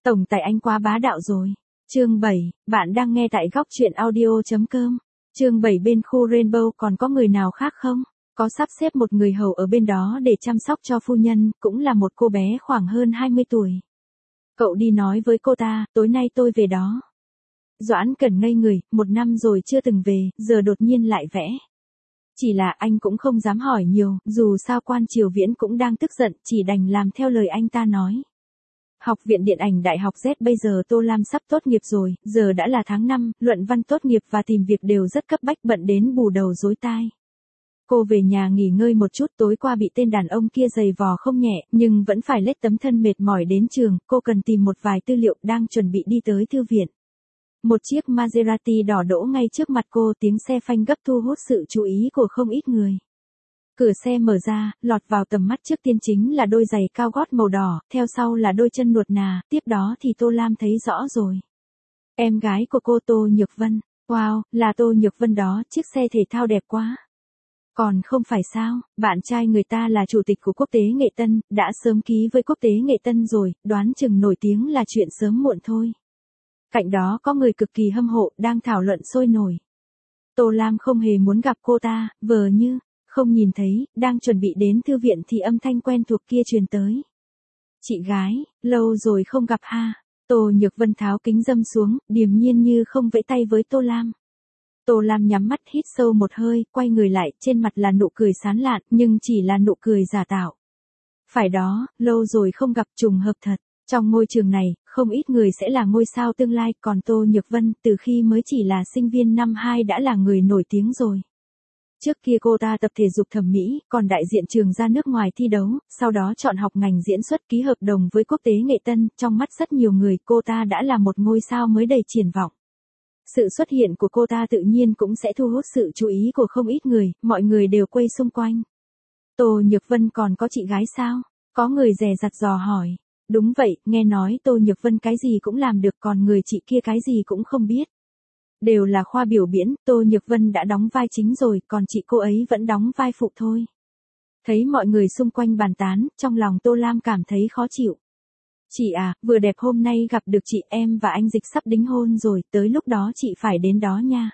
Tổng tài anh quá bá đạo rồi. Chương 7, bạn đang nghe tại góc truyện audio.com. Chương 7 bên khu Rainbow còn có người nào khác không? Có sắp xếp một người hầu ở bên đó để chăm sóc cho phu nhân, cũng là một cô bé khoảng hơn 20 tuổi. Cậu đi nói với cô ta, tối nay tôi về đó. Doãn Cẩn ngây người, 1 năm rồi chưa từng về, giờ đột nhiên lại vẽ. Chỉ là anh cũng không dám hỏi nhiều, dù sao quan Triều Viễn cũng đang tức giận, chỉ đành làm theo lời anh ta nói. Học viện Điện ảnh Đại học Z bây giờ Tô Lam sắp tốt nghiệp rồi, giờ đã là tháng 5, luận văn tốt nghiệp và tìm việc đều rất cấp bách, bận đến bù đầu rối tai. Cô về nhà nghỉ ngơi một chút, tối qua bị tên đàn ông kia giày vò không nhẹ, nhưng vẫn phải lết tấm thân mệt mỏi đến trường, cô cần tìm một vài tư liệu, đang chuẩn bị đi tới thư viện. Một chiếc Maserati đỏ đỗ ngay trước mặt cô, tiếng xe phanh gấp thu hút sự chú ý của không ít người. Cửa xe mở ra, lọt vào tầm mắt trước tiên chính là đôi giày cao gót màu đỏ, theo sau là đôi chân nuột nà, tiếp đó thì Tô Lam thấy rõ rồi. Em gái của cô Tô Nhược Vân, wow, là Tô Nhược Vân đó, chiếc xe thể thao đẹp quá. Còn không phải sao, bạn trai người ta là chủ tịch của Quốc tế Nghệ Tân, đã sớm ký với Quốc tế Nghệ Tân rồi, đoán chừng nổi tiếng là chuyện sớm muộn thôi. Cạnh đó có người cực kỳ hâm mộ, đang thảo luận sôi nổi. Tô Lam không hề muốn gặp cô ta, vờ như không nhìn thấy, đang chuẩn bị đến thư viện thì âm thanh quen thuộc kia truyền tới. Chị gái, lâu rồi không gặp ha. Tô Nhược Vân tháo kính râm xuống, điềm nhiên như không vẫy tay với Tô Lam. Tô Lam nhắm mắt hít sâu một hơi, quay người lại, trên mặt là nụ cười sán lạn, nhưng chỉ là nụ cười giả tạo. Phải đó, lâu rồi không gặp, trùng hợp thật. Trong môi trường này, không ít người sẽ là ngôi sao tương lai, còn Tô Nhược Vân, từ khi mới chỉ là sinh viên năm 2 đã là người nổi tiếng rồi. Trước kia cô ta tập thể dục thẩm mỹ, còn đại diện trường ra nước ngoài thi đấu, sau đó chọn học ngành diễn xuất, ký hợp đồng với Quốc tế Nghệ Tân, trong mắt rất nhiều người, cô ta đã là một ngôi sao mới đầy triển vọng. Sự xuất hiện của cô ta tự nhiên cũng sẽ thu hút sự chú ý của không ít người, mọi người đều quay xung quanh. Tô Nhược Vân còn có chị gái sao? Có người dè dặt dò hỏi. Đúng vậy, nghe nói Tô Nhược Vân cái gì cũng làm được, còn người chị kia cái gì cũng không biết. Đều là khoa biểu diễn, Tô Nhược Vân đã đóng vai chính rồi, còn chị cô ấy vẫn đóng vai phụ thôi. Thấy mọi người xung quanh bàn tán, trong lòng Tô Lam cảm thấy khó chịu. Chị à, vừa đẹp hôm nay gặp được chị, em và anh Dịch sắp đính hôn rồi, tới lúc đó chị phải đến đó nha.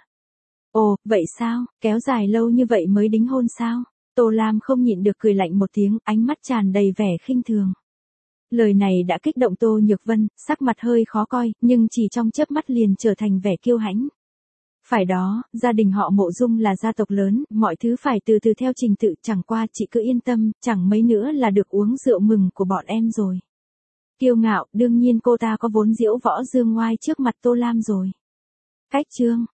Ồ, vậy sao, kéo dài lâu như vậy mới đính hôn sao? Tô Lam không nhịn được cười lạnh một tiếng, ánh mắt tràn đầy vẻ khinh thường. Lời này đã kích động Tô Nhược Vân, sắc mặt hơi khó coi, nhưng chỉ trong chớp mắt liền trở thành vẻ kiêu hãnh. Phải đó, gia đình họ Mộ Dung là gia tộc lớn, mọi thứ phải từ từ theo trình tự, chẳng qua chị cứ yên tâm, chẳng mấy nữa là được uống rượu mừng của bọn em rồi. Kiêu ngạo, đương nhiên cô ta có vốn diễu võ dương ngoai trước mặt Tô Lam rồi. Cách chương